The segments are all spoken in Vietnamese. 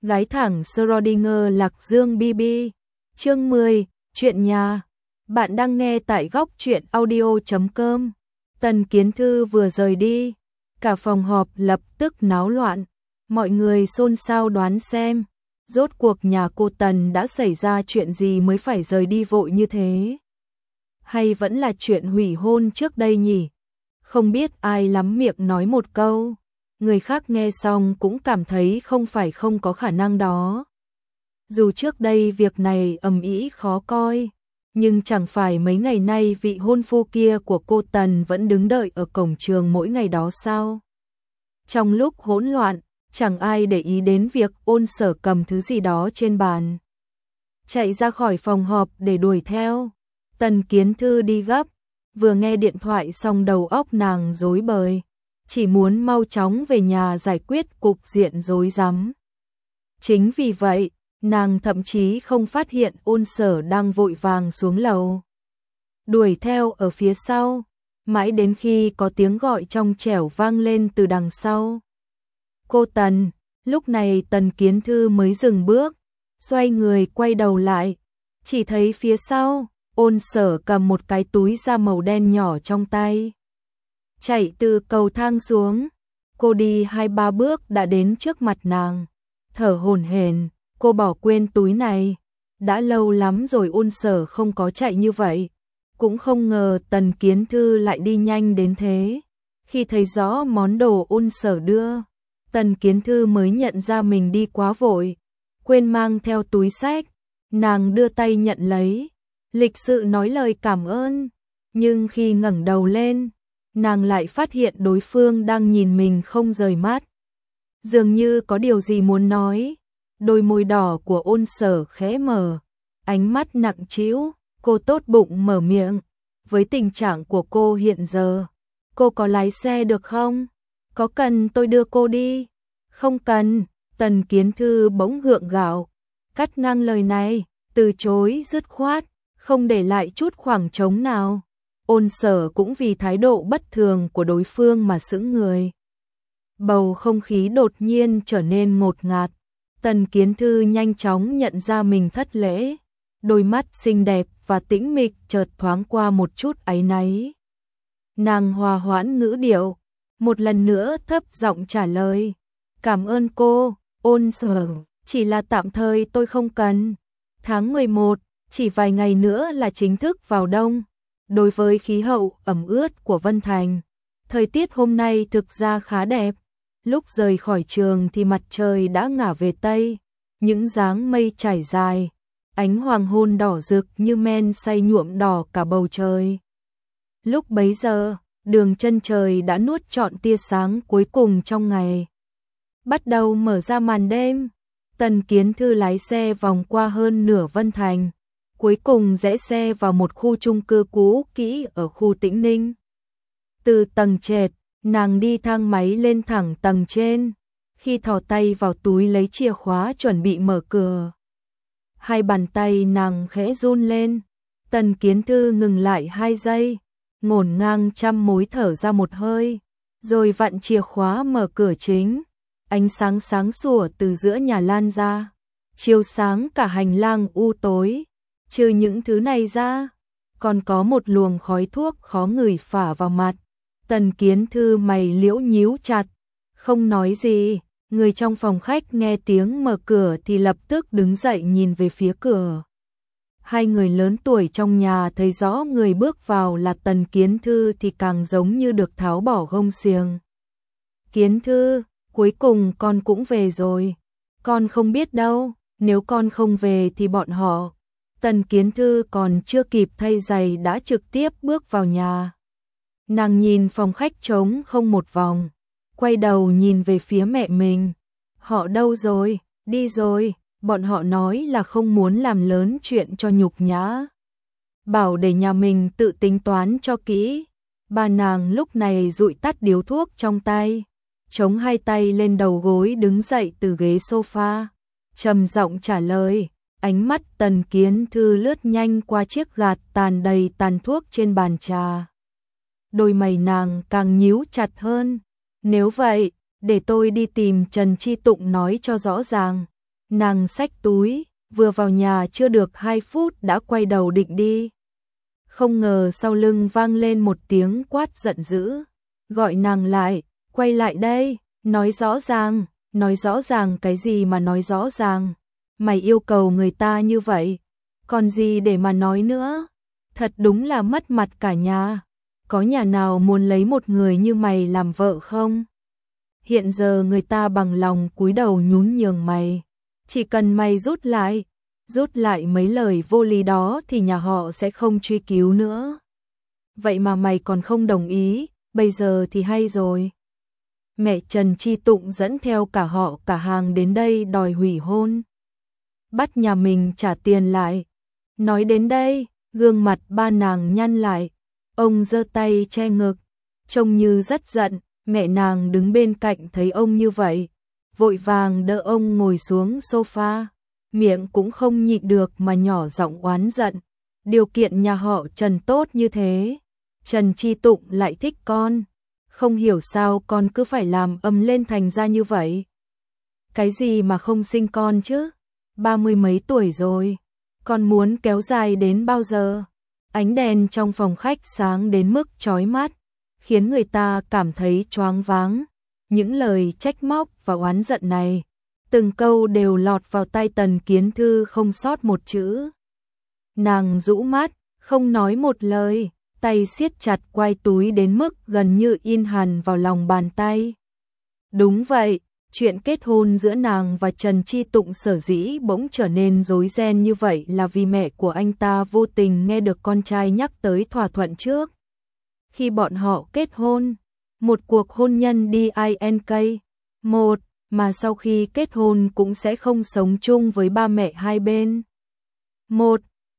Gái thẳng Schrödinger Lạc Dương BB. Chương 10, chuyện nhà. Bạn đang nghe tại góc truyện audio.com. Tần Kiến Thư vừa rời đi, cả phòng họp lập tức náo loạn. Mọi người xôn xao đoán xem, rốt cuộc nhà cô Tần đã xảy ra chuyện gì mới phải rời đi vội như thế? Hay vẫn là chuyện hủy hôn trước đây nhỉ? Không biết ai lắm miệng nói một câu. Người khác nghe xong cũng cảm thấy không phải không có khả năng đó. Dù trước đây việc này ầm ĩ khó coi, nhưng chẳng phải mấy ngày nay vị hôn phu kia của cô Tần vẫn đứng đợi ở cổng trường mỗi ngày đó sao? Trong lúc hỗn loạn, chẳng ai để ý đến việc Ôn Sở cầm thứ gì đó trên bàn, chạy ra khỏi phòng họp để đuổi theo. Tần Kiến Thư đi gấp, vừa nghe điện thoại xong đầu óc nàng rối bời, chỉ muốn mau chóng về nhà giải quyết cục diện rối rắm. Chính vì vậy, nàng thậm chí không phát hiện Ôn Sở đang vội vàng xuống lầu, đuổi theo ở phía sau, mãi đến khi có tiếng gọi trong trẻo vang lên từ đằng sau. Cô Tần, lúc này Tần Kiến Thư mới dừng bước, xoay người quay đầu lại, chỉ thấy phía sau, Ôn Sở cầm một cái túi da màu đen nhỏ trong tay, chạy từ cầu thang xuống. Cô đi 2-3 bước đã đến trước mặt nàng, thở hổn hển, cô bỏ quên túi này, đã lâu lắm rồi Ôn Sở không có chạy như vậy, cũng không ngờ Tần Kiến Thư lại đi nhanh đến thế. Khi thấy rõ món đồ Ôn Sở đưa, Tần Kiến Thư mới nhận ra mình đi quá vội, quên mang theo túi xách. Nàng đưa tay nhận lấy, lịch sự nói lời cảm ơn, nhưng khi ngẩng đầu lên, nàng lại phát hiện đối phương đang nhìn mình không rời mắt, dường như có điều gì muốn nói. Đôi môi đỏ của Ôn Sở khẽ mở, ánh mắt nặng trĩu, cô tốt bụng mở miệng, với tình trạng của cô hiện giờ, cô có lái xe được không? Có cần tôi đưa cô đi? Không cần. Tần Kiến Thư bỗng gượng gạo, cắt ngang lời này, từ chối dứt khoát, không để lại chút khoảng trống nào. Ôn Sở cũng vì thái độ bất thường của đối phương mà sững người. Bầu không khí đột nhiên trở nên ngột ngạt. Tần Kiến Thư nhanh chóng nhận ra mình thất lễ, đôi mắt xinh đẹp và tĩnh mịch chợt thoáng qua một chút áy náy. Nàng hòa hoãn ngữ điệu, một lần nữa thấp giọng trả lời, cảm ơn cô, Ôn Sở, chỉ là tạm thời tôi không cần. Tháng 11, chỉ vài ngày nữa là chính thức vào đông. Đối với khí hậu ẩm ướt của Vân Thành, thời tiết hôm nay thực ra khá đẹp. Lúc rời khỏi trường thì mặt trời đã ngả về Tây, những dáng mây trải dài, ánh hoàng hôn đỏ rực như men say nhuộm đỏ cả bầu trời. Lúc bấy giờ, đường chân trời đã nuốt trọn tia sáng cuối cùng trong ngày. Bắt đầu mở ra màn đêm, Tần Kiến Thư lái xe vòng qua hơn nửa Vân Thành, cuối cùng rẽ xe vào một khu chung cư cũ kỹ ở khu Tĩnh Ninh. Từ tầng trệt, nàng đi thang máy lên thẳng tầng trên, khi thò tay vào túi lấy chìa khóa chuẩn bị mở cửa, hai bàn tay nàng khẽ run lên. Tần Kiến Thư ngừng lại 2 giây, ngổn ngang trăm mối thở ra một hơi, rồi vặn chìa khóa mở cửa chính. Ánh sáng sáng sủa từ giữa nhà lan ra, chiếu sáng cả hành lang u tối. Trừ những thứ này ra, còn có một luồng khói thuốc khó ngửi phả vào mặt. Tần Kiến Thư mày liễu nhíu chặt, không nói gì. Người trong phòng khách nghe tiếng mở cửa thì lập tức đứng dậy nhìn về phía cửa. Hai người lớn tuổi trong nhà thấy rõ người bước vào là Tần Kiến Thư thì càng giống như được tháo bỏ gông xiềng. Kiến Thư, cuối cùng con cũng về rồi. Con không biết đâu, nếu con không về thì bọn họ. Tần Kiến Thư còn chưa kịp thay giày đã trực tiếp bước vào nhà. Nàng nhìn phòng khách trống không một vòng, quay đầu nhìn về phía mẹ mình. Họ đâu rồi? Đi rồi, bọn họ nói là không muốn làm lớn chuyện cho nhục nhã, bảo để nhà mình tự tính toán cho kỹ. Bà nàng lúc này dụi tắt điếu thuốc trong tay, chống hai tay lên đầu gối đứng dậy từ ghế sofa, trầm giọng trả lời. Ánh mắt Tần Kiến Thư lướt nhanh qua chiếc gạt tàn đầy tàn thuốc trên bàn trà. Đôi mày nàng càng nhíu chặt hơn. Nếu vậy, để tôi đi tìm Trần Chi Tụng nói cho rõ ràng. Nàng xách túi, vừa vào nhà chưa được 2 phút đã quay đầu định đi. Không ngờ sau lưng vang lên một tiếng quát giận dữ, gọi nàng lại, quay lại đây, nói rõ ràng cái gì mà nói rõ ràng, mày yêu cầu người ta như vậy, còn gì để mà nói nữa, thật đúng là mất mặt cả nhà, có nhà nào muốn lấy một người như mày làm vợ không? Hiện giờ người ta bằng lòng cúi đầu nhún nhường mày, chỉ cần mày rút lại mấy lời vô lý đó thì nhà họ sẽ không truy cứu nữa. Vậy mà mày còn không đồng ý, bây giờ thì hay rồi. Mẹ Trần Chi Tụng dẫn theo cả họ cả hàng đến đây đòi hủy hôn. Bắt nhà mình trả tiền lại. Nói đến đây, gương mặt ba nàng nhăn lại. Ông giơ tay che ngực, trông như rất giận. Mẹ nàng đứng bên cạnh thấy ông như vậy, vội vàng đỡ ông ngồi xuống sofa. Miệng cũng không nhịn được mà nhỏ giọng oán giận. Điều kiện nhà họ Trần tốt như thế, Trần Chi Tụng lại thích con. Không hiểu sao con cứ phải làm ầm lên thành ra như vậy. Cái gì mà không sinh con chứ? 30 mấy tuổi rồi, con muốn kéo dài đến bao giờ? Ánh đèn trong phòng khách sáng đến mức chói mắt, khiến người ta cảm thấy choáng váng. Những lời trách móc và oán giận này, từng câu đều lọt vào tai Tần Kiến Thư không sót một chữ. Nàng rũ mắt, không nói một lời, tay siết chặt quai túi đến mức gần như in hằn vào lòng bàn tay. Đúng vậy, chuyện kết hôn giữa nàng và Trần Chi Tụng sở dĩ bỗng trở nên rối ren như vậy là vì mẹ của anh ta vô tình nghe được con trai nhắc tới thỏa thuận trước. Khi bọn họ kết hôn, một cuộc hôn nhân DINK, một mà sau khi kết hôn cũng sẽ không sống chung với ba mẹ hai bên. Một,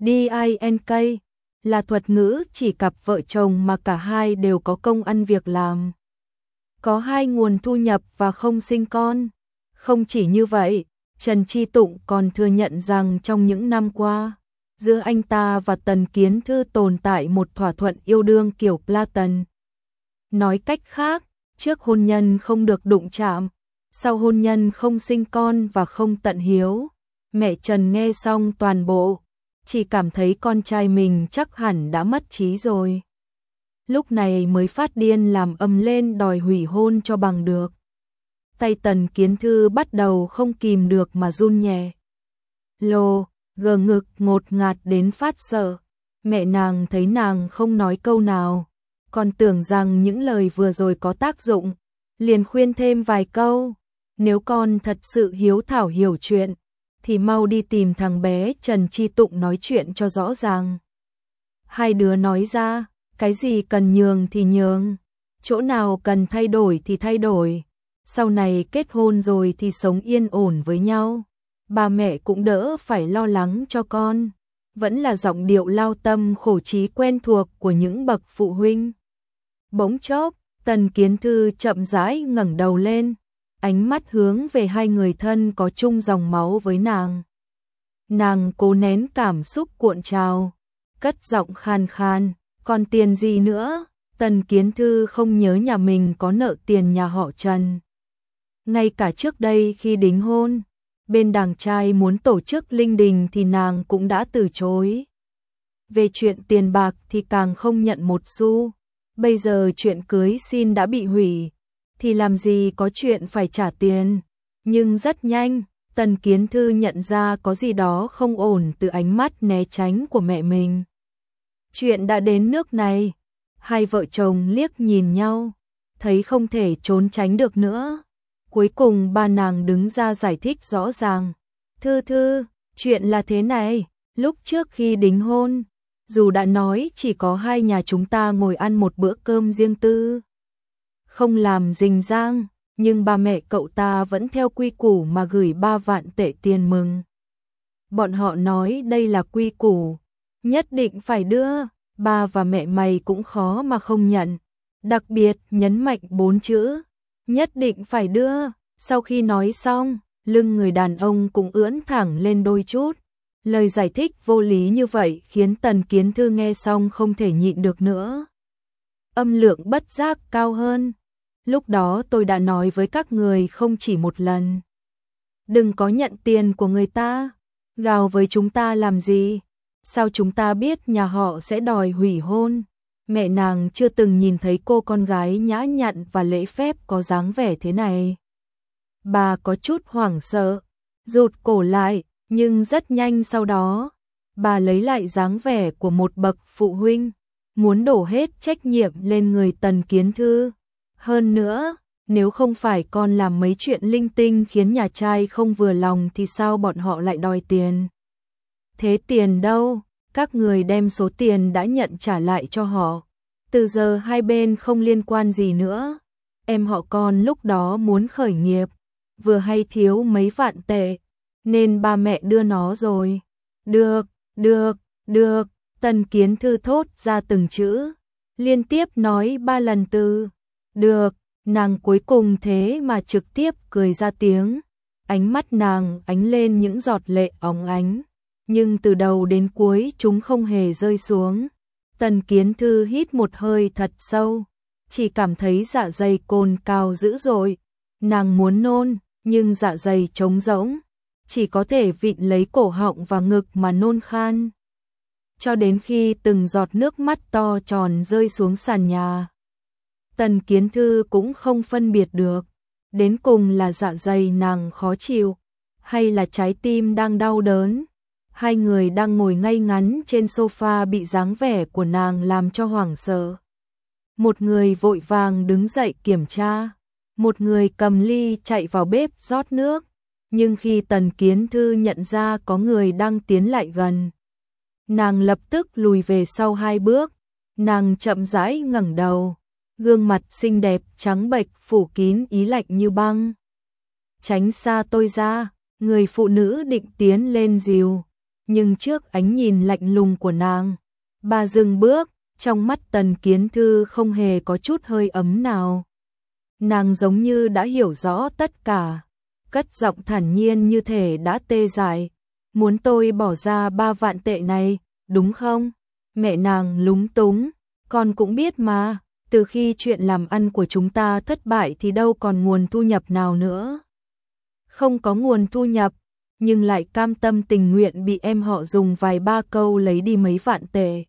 DINK là thuật ngữ chỉ cặp vợ chồng mà cả hai đều có công ăn việc làm, có hai nguồn thu nhập và không sinh con. Không chỉ như vậy, Trần Chi Tụng còn thừa nhận rằng trong những năm qua, giữa anh ta và Tần Kiến Thư tồn tại một thỏa thuận yêu đương kiểu Platon. Nói cách khác, trước hôn nhân không được đụng chạm, sau hôn nhân không sinh con và không tận hiếu. Mẹ Trần nghe xong toàn bộ, chỉ cảm thấy con trai mình chắc hẳn đã mất trí rồi. Lúc này mới phát điên làm ầm lên đòi hủy hôn cho bằng được. Tay Tần Kiến Thư bắt đầu không kìm được mà run nhẹ. Gờ ngực ngột ngạt đến phát sợ. Mẹ nàng thấy nàng không nói câu nào, còn tưởng rằng những lời vừa rồi có tác dụng, liền khuyên thêm vài câu. Nếu con thật sự hiếu thảo hiểu chuyện, thì mau đi tìm thằng bé Trần Chi Tụng nói chuyện cho rõ ràng. Hai đứa nói ra, cái gì cần nhường thì nhường, chỗ nào cần thay đổi thì thay đổi. Sau này kết hôn rồi thì sống yên ổn với nhau, ba mẹ cũng đỡ phải lo lắng cho con. Vẫn là giọng điệu lao tâm khổ trí quen thuộc của những bậc phụ huynh. Bỗng chốc, Tần Kiến Thư chậm rãi ngẩng đầu lên, ánh mắt hướng về hai người thân có chung dòng máu với nàng. Nàng cố nén cảm xúc cuộn trào, cất giọng khan khan, còn tiền gì nữa? Tần Kiến Thư không nhớ nhà mình có nợ tiền nhà họ Trần. Ngay cả trước đây khi đính hôn, bên đàng trai muốn tổ chức linh đình thì nàng cũng đã từ chối. Về chuyện tiền bạc thì càng không nhận một xu. Bây giờ chuyện cưới xin đã bị hủy, thì làm gì có chuyện phải trả tiền. Nhưng rất nhanh, Tần Kiến Thư nhận ra có gì đó không ổn từ ánh mắt né tránh của mẹ mình. Chuyện đã đến nước này, hai vợ chồng liếc nhìn nhau, thấy không thể trốn tránh được nữa. Cuối cùng ba nàng đứng ra giải thích rõ ràng. Thư, chuyện là thế này, lúc trước khi đính hôn, dù đã nói chỉ có hai nhà chúng ta ngồi ăn một bữa cơm riêng tư, không làm rình rang, nhưng ba mẹ cậu ta vẫn theo quy củ mà gửi 3 vạn tệ tiền mừng. Bọn họ nói đây là quy củ, nhất định phải đưa, ba và mẹ mày cũng khó mà không nhận. Đặc biệt nhấn mạnh 4 chữ, nhất định phải đưa. Sau khi nói xong, lưng người đàn ông cũng ưỡn thẳng lên đôi chút. Lời giải thích vô lý như vậy khiến Tần Kiến Thư nghe xong không thể nhịn được nữa. Âm lượng bất giác cao hơn. Lúc đó tôi đã nói với các người không chỉ một lần. đừng có nhận tiền của người ta, gào với chúng ta làm gì? Sao chúng ta biết nhà họ sẽ đòi hủy hôn? Mẹ nàng chưa từng nhìn thấy cô con gái nhã nhặn và lễ phép có dáng vẻ thế này. Bà có chút hoảng sợ, rụt cổ lại, nhưng rất nhanh sau đó, bà lấy lại dáng vẻ của một bậc phụ huynh, muốn đổ hết trách nhiệm lên người Tần Kiến Thư. Hơn nữa, nếu không phải con làm mấy chuyện linh tinh khiến nhà trai không vừa lòng thì sao bọn họ lại đòi tiền? Thế tiền đâu? Các người đem số tiền đã nhận trả lại cho họ. Từ giờ hai bên không liên quan gì nữa. Em họ con lúc đó muốn khởi nghiệp, vừa hay thiếu mấy vạn tệ, nên ba mẹ đưa nó rồi. Được, được, được, Tần Kiến Thư thốt ra từng chữ, liên tiếp nói 3 lần từ được, nàng cuối cùng thế mà trực tiếp cười ra tiếng. Ánh mắt nàng ánh lên những giọt lệ óng ánh, nhưng từ đầu đến cuối chúng không hề rơi xuống. Tần Kiến Thư hít một hơi thật sâu, chỉ cảm thấy dạ dày cồn cào dữ dội. Nàng muốn nôn, nhưng dạ dày trống rỗng, chỉ có thể vịn lấy cổ họng và ngực mà nôn khan. Cho đến khi từng giọt nước mắt to tròn rơi xuống sàn nhà. Tần Kiến Thư cũng không phân biệt được, đến cùng là dạ dày nàng khó chịu, hay là trái tim đang đau đớn. Hai người đang ngồi ngay ngắn trên sofa bị dáng vẻ của nàng làm cho hoảng sợ. Một người vội vàng đứng dậy kiểm tra, một người cầm ly chạy vào bếp rót nước. Nhưng khi Tần Kiến Thư nhận ra có người đang tiến lại gần, nàng lập tức lùi về sau 2 bước. Nàng chậm rãi ngẩng đầu, gương mặt xinh đẹp trắng bệch phủ kín ý lạnh như băng. Tránh xa tôi ra, người phụ nữ định tiến lên dìu, nhưng trước ánh nhìn lạnh lùng của nàng, bà dừng bước. Trong mắt Tần Kiến Thư không hề có chút hơi ấm nào. Nàng giống như đã hiểu rõ tất cả, cất giọng thản nhiên như thể đã tê dại. Muốn tôi bỏ ra 3 vạn tệ này, đúng không? Mẹ nàng lúng túng, con cũng biết mà, từ khi chuyện làm ăn của chúng ta thất bại thì đâu còn nguồn thu nhập nào nữa. Không có nguồn thu nhập, nhưng lại cam tâm tình nguyện bị em họ dùng vài ba câu lấy đi mấy vạn tệ.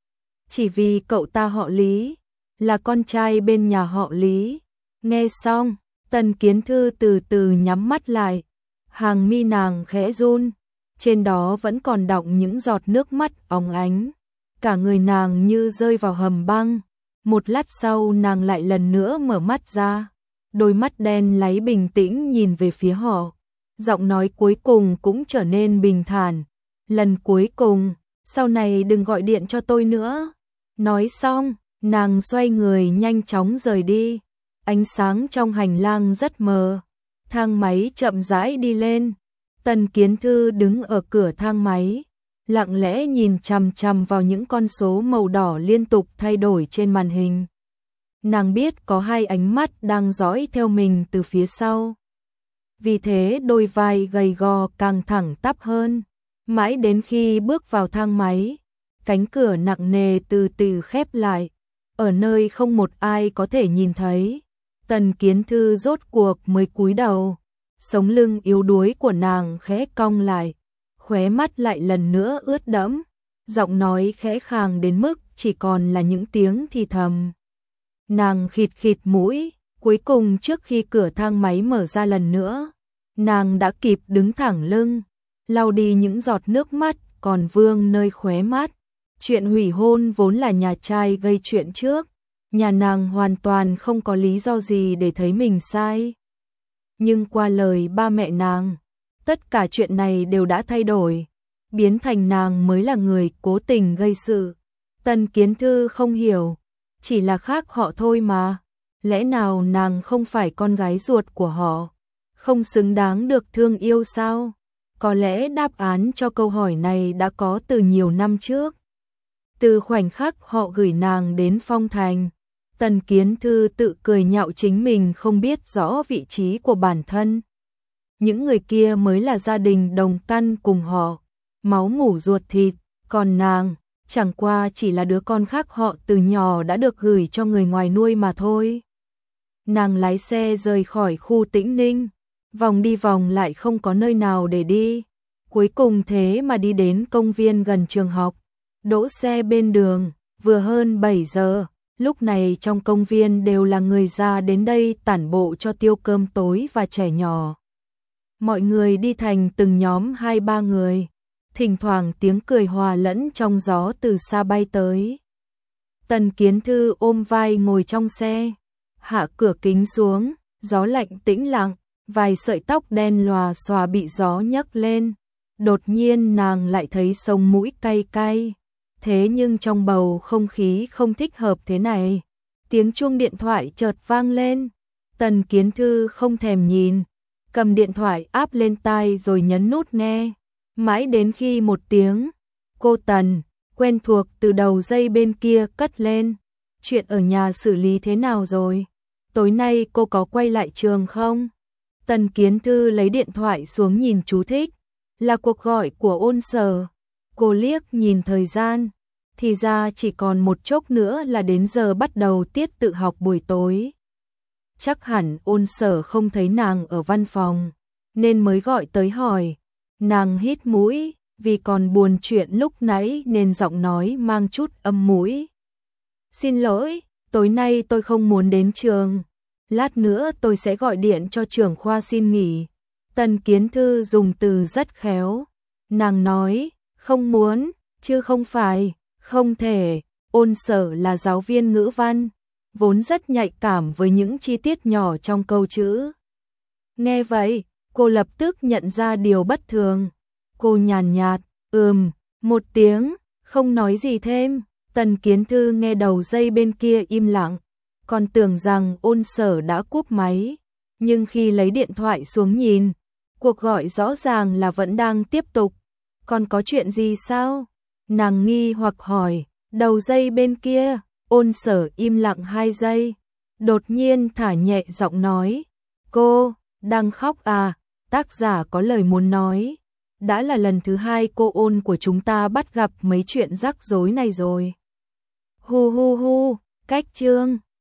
Chỉ vì cậu ta họ Lý, là con trai bên nhà họ Lý. Nghe xong, Tần Kiến Thư từ từ nhắm mắt lại, hàng mi nàng khẽ run, trên đó vẫn còn đọng những giọt nước mắt óng ánh. Cả người nàng như rơi vào hầm băng. Một lát sau nàng lại lần nữa mở mắt ra, đôi mắt đen láy bình tĩnh nhìn về phía họ. Giọng nói cuối cùng cũng trở nên bình thản. Lần cuối cùng, sau này đừng gọi điện cho tôi nữa. Nói xong, nàng xoay người nhanh chóng rời đi. Ánh sáng trong hành lang rất mờ. Thang máy chậm rãi đi lên. Tần Kiến Thư đứng ở cửa thang máy, lặng lẽ nhìn chằm chằm vào những con số màu đỏ liên tục thay đổi trên màn hình. Nàng biết có 2 ánh mắt đang dõi theo mình từ phía sau. Vì thế đôi vai gầy gò càng thẳng tắp hơn. Mãi đến khi bước vào thang máy, cánh cửa nặng nề từ từ khép lại, ở nơi không một ai có thể nhìn thấy. Tần Kiến Thư rốt cuộc mới cúi đầu, sống lưng yếu đuối của nàng khẽ cong lại, khóe mắt lại lần nữa ướt đẫm, giọng nói khẽ khàng đến mức chỉ còn là những tiếng thì thầm. Nàng khịt khịt mũi, cuối cùng trước khi cửa thang máy mở ra lần nữa, nàng đã kịp đứng thẳng lưng, lau đi những giọt nước mắt còn vương nơi khóe mắt. Chuyện hủy hôn vốn là nhà trai gây chuyện trước, nhà nàng hoàn toàn không có lý do gì để thấy mình sai. Nhưng qua lời ba mẹ nàng, tất cả chuyện này đều đã thay đổi, biến thành nàng mới là người cố tình gây sự. Tần Kiến Thư không hiểu, chỉ là khác họ thôi mà, lẽ nào nàng không phải con gái ruột của họ, không xứng đáng được thương yêu sao? Có lẽ đáp án cho câu hỏi này đã có từ nhiều năm trước. Từ khoảnh khắc họ gửi nàng đến Phong Thành, Tần Kiến Thư tự cười nhạo chính mình không biết rõ vị trí của bản thân. Những người kia mới là gia đình đồng căn cùng họ, máu mủ ruột thịt, còn nàng chẳng qua chỉ là đứa con khác họ từ nhỏ đã được gửi cho người ngoài nuôi mà thôi. Nàng lái xe rời khỏi khu Tĩnh Ninh, vòng đi vòng lại không có nơi nào để đi. Cuối cùng thế mà đi đến công viên gần trường học, đỗ xe bên đường, vừa hơn 7 giờ. Lúc này trong công viên đều là người già đến đây tản bộ cho tiêu cơm tối và trẻ nhỏ. Mọi người đi thành từng nhóm 2-3 người, thỉnh thoảng tiếng cười hòa lẫn trong gió từ xa bay tới. Tần Kiến Thư ôm vai ngồi trong xe, hạ cửa kính xuống, gió lạnh tĩnh lặng, vài sợi tóc đen lòa xòa bị gió nhấc lên. Đột nhiên nàng lại thấy sống mũi cay cay. Thế nhưng trong bầu không khí không thích hợp thế này. Tiếng chuông điện thoại chợt vang lên. Tần Kiến Thư không thèm nhìn, cầm điện thoại áp lên tai rồi nhấn nút nghe. Mãi đến khi một tiếng "Cô Tần" quen thuộc từ đầu dây bên kia cất lên. "Chuyện ở nhà xử lý thế nào rồi? Tối nay cô có quay lại trường không?" Tần Kiến Thư lấy điện thoại xuống nhìn chú thích. Là cuộc gọi của Ôn Sở. Cô liếc nhìn thời gian, thì ra chỉ còn một chốc nữa là đến giờ bắt đầu tiết tự học buổi tối. Chắc hẳn Ôn Sở không thấy nàng ở văn phòng, nên mới gọi tới hỏi. Nàng hít mũi, vì còn buồn chuyện lúc nãy nên giọng nói mang chút âm mũi. "Xin lỗi, tối nay tôi không muốn đến trường. Lát nữa tôi sẽ gọi điện cho trưởng khoa xin nghỉ." Tần Kiến Thư dùng từ rất khéo. Nàng nói, "Không muốn, chứ không phải, không thể." Ôn Sở là giáo viên ngữ văn, vốn rất nhạy cảm với những chi tiết nhỏ trong câu chữ. Nghe vậy, cô lập tức nhận ra điều bất thường. Cô nhàn nhạt, một tiếng, không nói gì thêm. Tần Kiến Thư nghe đầu dây bên kia im lặng, còn tưởng rằng Ôn Sở đã cúp máy. Nhưng khi lấy điện thoại xuống nhìn, cuộc gọi rõ ràng là vẫn đang tiếp tục. "Còn có chuyện gì sao?" Nàng nghi hoặc hỏi. Đầu dây bên kia, Ôn Sở im lặng 2 giây, đột nhiên thả nhẹ giọng nói, "Cô đang khóc à?" Tác giả có lời muốn nói. Đã là lần thứ 2 cô Ôn của chúng ta bắt gặp mấy chuyện rắc rối này rồi. Hu hu hu, cách chương